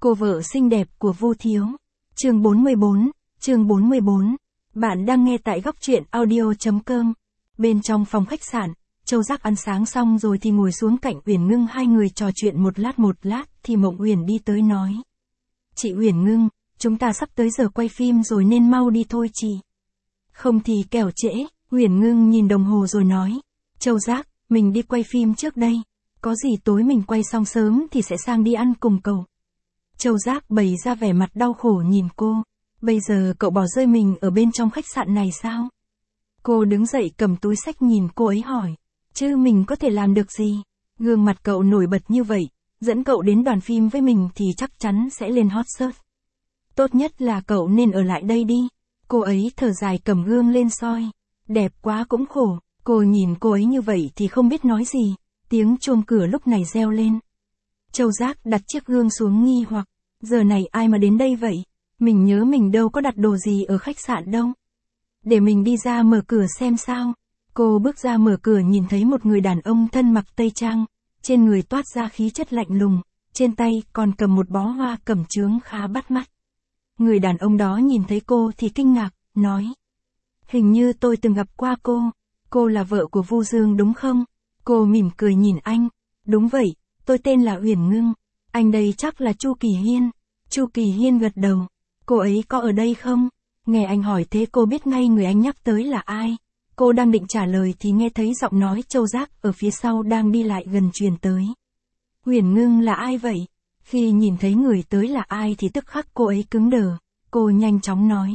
Cô vợ xinh đẹp của Vu Thiếu. Chương 44. Bạn đang nghe tại góc truyện audio.com. Bên trong phòng khách sạn, Châu Giác ăn sáng xong rồi thì ngồi xuống cạnh Uyển Ngưng, hai người trò chuyện một lát thì Mộng Uyển đi tới nói. Chị Uyển Ngưng, chúng ta sắp tới giờ quay phim rồi nên mau đi thôi chị. Không thì kẻo trễ. Uyển Ngưng nhìn đồng hồ rồi nói. Châu Giác, mình đi quay phim trước đây. Có gì tối mình quay xong sớm thì sẽ sang đi ăn cùng cậu. Châu Giác bày ra vẻ mặt đau khổ nhìn cô. Bây giờ cậu bỏ rơi mình ở bên trong khách sạn này sao? Cô đứng dậy cầm túi xách nhìn cô ấy hỏi. Chứ mình có thể làm được gì? Gương mặt cậu nổi bật như vậy, dẫn cậu đến đoàn phim với mình thì chắc chắn sẽ lên hot search. Tốt nhất là cậu nên ở lại đây đi. Cô ấy thở dài cầm gương lên soi. Đẹp quá cũng khổ. Cô nhìn cô ấy như vậy thì không biết nói gì. Tiếng chuông cửa lúc này reo lên. Châu Giác đặt chiếc gương xuống nghi hoặc. Giờ này ai mà đến đây vậy? Mình nhớ mình đâu có đặt đồ gì ở khách sạn đâu. Để mình đi ra mở cửa xem sao. Cô bước ra mở cửa nhìn thấy một người đàn ông thân mặc tây trang. Trên người toát ra khí chất lạnh lùng. Trên tay còn cầm một bó hoa cẩm chướng khá bắt mắt. Người đàn ông đó nhìn thấy cô thì kinh ngạc, nói. Hình như tôi từng gặp qua cô. Cô là vợ của Vu Dương đúng không? Cô mỉm cười nhìn anh. Đúng vậy, tôi tên là Uyển Ngưng. Anh đây chắc là Chu Kỳ Hiên. Chu Kỳ Hiên gật đầu. Cô ấy có ở đây không? Nghe anh hỏi thế cô biết ngay người anh nhắc tới là ai. Cô đang định trả lời thì nghe thấy giọng nói Châu Giác ở phía sau đang đi lại gần truyền tới. Uyển Ngưng là ai vậy? Khi nhìn thấy người tới là ai thì tức khắc cô ấy cứng đờ. Cô nhanh chóng nói.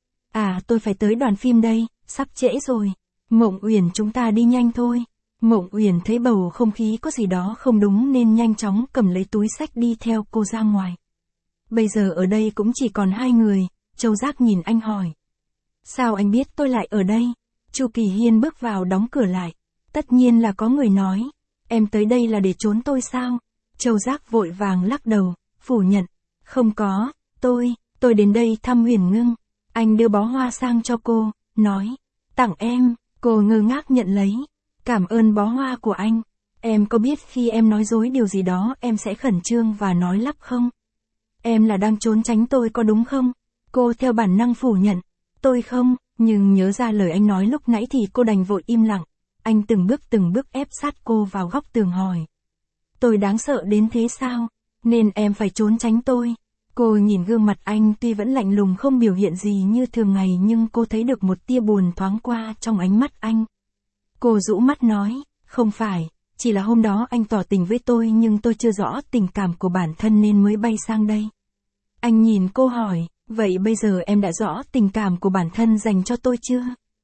À, tôi phải tới đoàn phim đây, sắp trễ rồi. Mộng Uyển, chúng ta đi nhanh thôi. Mộng Uyển thấy bầu không khí có gì đó không đúng nên nhanh chóng cầm lấy túi xách đi theo cô ra ngoài. Bây giờ ở đây cũng chỉ còn hai người. Châu Giác nhìn anh hỏi. Sao anh biết tôi lại ở đây? Chu Kỳ Hiên bước vào đóng cửa lại. Tất nhiên là có người nói. Em tới đây là để trốn tôi sao? Châu Giác vội vàng lắc đầu, phủ nhận. Không có, tôi đến đây thăm Uyển Ngưng. Anh đưa bó hoa sang cho cô, nói. Tặng em. Cô ngơ ngác nhận lấy. Cảm ơn bó hoa của anh. Em có biết khi em nói dối điều gì đó em sẽ khẩn trương và nói lắp không? Em là đang trốn tránh tôi có đúng không? Cô theo bản năng phủ nhận. Tôi không, nhưng nhớ ra lời anh nói lúc nãy thì cô đành vội im lặng. Anh từng bước ép sát cô vào góc tường hỏi. Tôi đáng sợ đến thế sao? Nên em phải trốn tránh tôi. Cô nhìn gương mặt anh tuy vẫn lạnh lùng không biểu hiện gì như thường ngày nhưng cô thấy được một tia buồn thoáng qua trong ánh mắt anh. Cô rũ mắt nói, không phải, chỉ là hôm đó anh tỏ tình với tôi nhưng tôi chưa rõ tình cảm của bản thân nên mới bay sang đây. Anh nhìn cô hỏi, vậy bây giờ em đã rõ tình cảm của bản thân dành cho tôi chưa?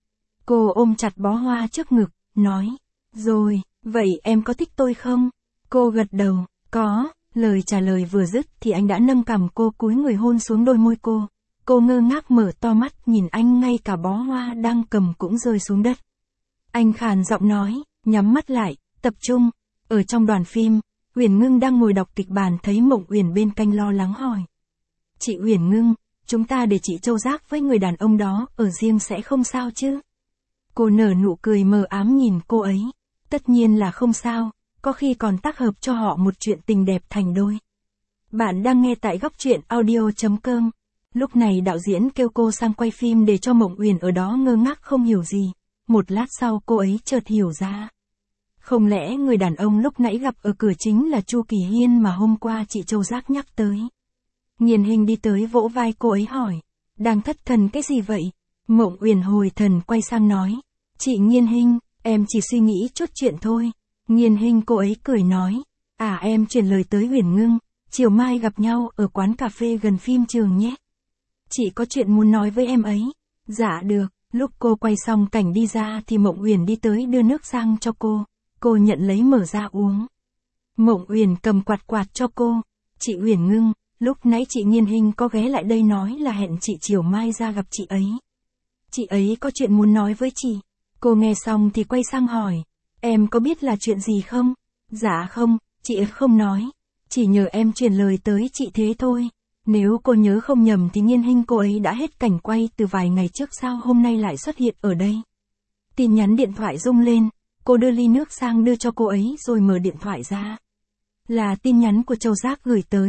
Cô ôm chặt bó hoa trước ngực, nói, rồi, vậy em có thích tôi không? Cô gật đầu, có. Lời trả lời vừa dứt thì anh đã nâng cằm cô cúi người hôn xuống đôi môi cô. Cô ngơ ngác mở to mắt nhìn anh, ngay cả bó hoa đang cầm cũng rơi xuống đất. Anh khàn giọng nói, nhắm mắt lại, tập trung. Ở trong đoàn phim, Uyển Ngưng đang ngồi đọc kịch bản thấy Mộng Uyển bên cạnh lo lắng hỏi. Chị Uyển Ngưng, chúng ta để chị Châu Giác với người đàn ông đó ở riêng sẽ không sao chứ? Cô nở nụ cười mờ ám nhìn cô ấy. Tất nhiên là không sao. Có khi còn tác hợp cho họ một chuyện tình đẹp thành đôi. Bạn đang nghe tại góc truyện audio.com. Lúc này đạo diễn kêu cô sang quay phim để cho Mộng Uyển ở đó ngơ ngác không hiểu gì. Một lát sau cô ấy chợt hiểu ra. Không lẽ người đàn ông lúc nãy gặp ở cửa chính là Chu Kỳ Hiên mà hôm qua chị Châu Giác nhắc tới. Nghiên Hinh đi tới vỗ vai cô ấy hỏi. Đang thất thần cái gì vậy? Mộng Uyển hồi thần quay sang nói. Chị Nghiên Hinh, em chỉ suy nghĩ chút chuyện thôi. Nghiên Hinh cô ấy cười nói. À, em chuyển lời tới Uyển Ngưng. Chiều mai gặp nhau ở quán cà phê gần phim trường nhé. Chị có chuyện muốn nói với em ấy. Dạ được. Lúc cô quay xong cảnh đi ra thì Mộng Uyển đi tới đưa nước sang cho cô. Cô nhận lấy mở ra uống. Mộng Uyển cầm quạt cho cô. Chị Uyển Ngưng, lúc nãy chị Nghiên Hinh có ghé lại đây nói là hẹn chị chiều mai ra gặp chị ấy. Chị ấy có chuyện muốn nói với chị. Cô nghe xong thì quay sang hỏi. Em có biết là chuyện gì không? Dạ không, chị không nói. Chỉ nhờ em truyền lời tới chị thế thôi. Nếu cô nhớ không nhầm thì Nghiên Hinh cô ấy đã hết cảnh quay từ vài ngày trước, sao hôm nay lại xuất hiện ở đây? Tin nhắn điện thoại rung lên. Cô đưa ly nước sang đưa cho cô ấy rồi mở điện thoại ra. Là tin nhắn của Châu Giác gửi tới.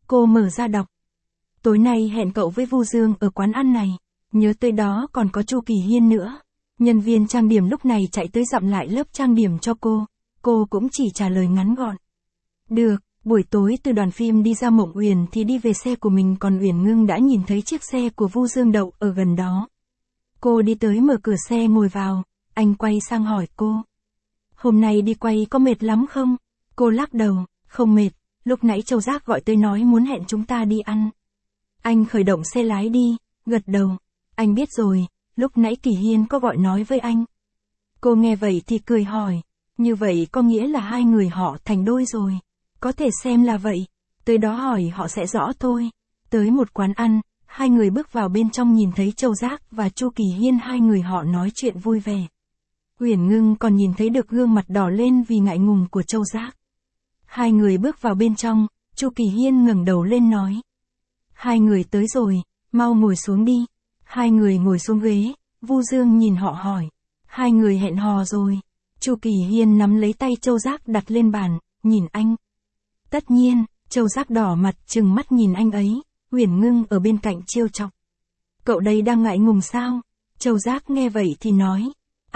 Cô mở ra đọc. Tối nay hẹn cậu với Vu Dương ở quán ăn này. Nhớ tới đó còn có Chu Kỳ Hiên nữa. Nhân viên trang điểm lúc này chạy tới dặm lại lớp trang điểm cho cô. Cô cũng chỉ trả lời ngắn gọn. Được, buổi tối từ đoàn phim đi ra Mộng Uyển thì đi về xe của mình, còn Uyển Ngưng đã nhìn thấy chiếc xe của Vu Dương đậu ở gần đó. Cô đi tới mở cửa xe ngồi vào, anh quay sang hỏi cô. Hôm nay đi quay có mệt lắm không? Cô lắc đầu, không mệt, lúc nãy Châu Giác gọi tới nói muốn hẹn chúng ta đi ăn. Anh khởi động xe lái đi, gật đầu. Anh biết rồi, lúc nãy Kỳ Hiên có gọi nói với anh. Cô nghe vậy thì cười hỏi, như vậy có nghĩa là hai người họ thành đôi rồi. Có thể xem là vậy, tới đó hỏi họ sẽ rõ thôi. Tới một quán ăn, hai người bước vào bên trong nhìn thấy Châu Giác và Chu Kỳ Hiên, hai người họ nói chuyện vui vẻ. Uyển Ngưng còn nhìn thấy được gương mặt đỏ lên vì ngại ngùng của Châu Giác. Hai người bước vào bên trong, Chu Kỳ Hiên ngẩng đầu lên nói. Hai người tới rồi, mau ngồi xuống đi. Hai người ngồi xuống ghế, Vu Dương nhìn họ hỏi. Hai người hẹn hò rồi. Chu Kỳ Hiên nắm lấy tay Châu Giác đặt lên bàn, nhìn anh. Tất nhiên, Châu Giác đỏ mặt trừng mắt nhìn anh ấy. Uyển Ngưng ở bên cạnh trêu chọc. Cậu đây đang ngại ngùng sao? Châu Giác nghe vậy thì nói.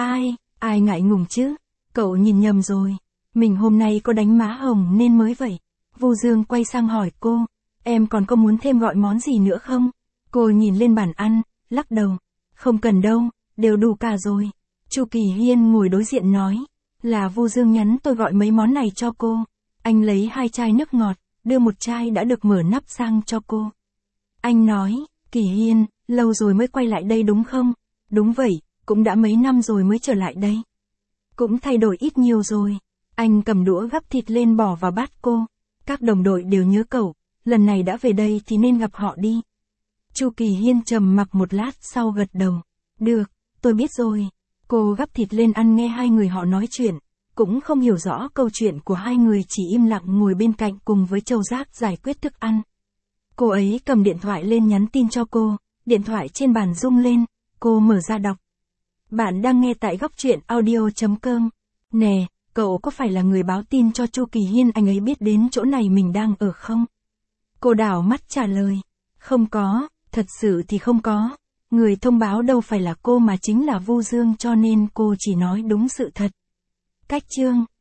Ai ngại ngùng chứ? Cậu nhìn nhầm rồi. Mình hôm nay có đánh má hồng nên mới vậy. Vu Dương quay sang hỏi cô. Em còn có muốn thêm gọi món gì nữa không? Cô nhìn lên bàn ăn, lắc đầu. Không cần đâu, đều đủ cả rồi. Chu Kỳ Hiên ngồi đối diện nói. Là Vu Dương nhắn tôi gọi mấy món này cho cô. Anh lấy 2 chai nước ngọt, đưa một chai đã được mở nắp sang cho cô. Anh nói, Kỳ Hiên, lâu rồi mới quay lại đây đúng không? Đúng vậy, cũng đã mấy năm rồi mới trở lại đây. Cũng thay đổi ít nhiều rồi. Anh cầm đũa gắp thịt lên bỏ vào bát cô. Các đồng đội đều nhớ cậu, lần này đã về đây thì nên gặp họ đi. Chu Kỳ Hiên trầm mặc một lát sau gật đầu. Được, tôi biết rồi. Cô gắp thịt lên ăn nghe hai người họ nói chuyện. Cũng không hiểu rõ câu chuyện của hai người, chỉ im lặng ngồi bên cạnh cùng với Châu Giác giải quyết thức ăn. Cô ấy cầm điện thoại lên nhắn tin cho cô, điện thoại trên bàn rung lên, cô mở ra đọc. Bạn đang nghe tại góc truyện audio.com. Nè, cậu có phải là người báo tin cho Chu Kỳ Hiên anh ấy biết đến chỗ này mình đang ở không? Cô đảo mắt trả lời. Không có, thật sự thì không có. Người thông báo đâu phải là cô mà chính là Vu Dương, cho nên cô chỉ nói đúng sự thật. Cách chương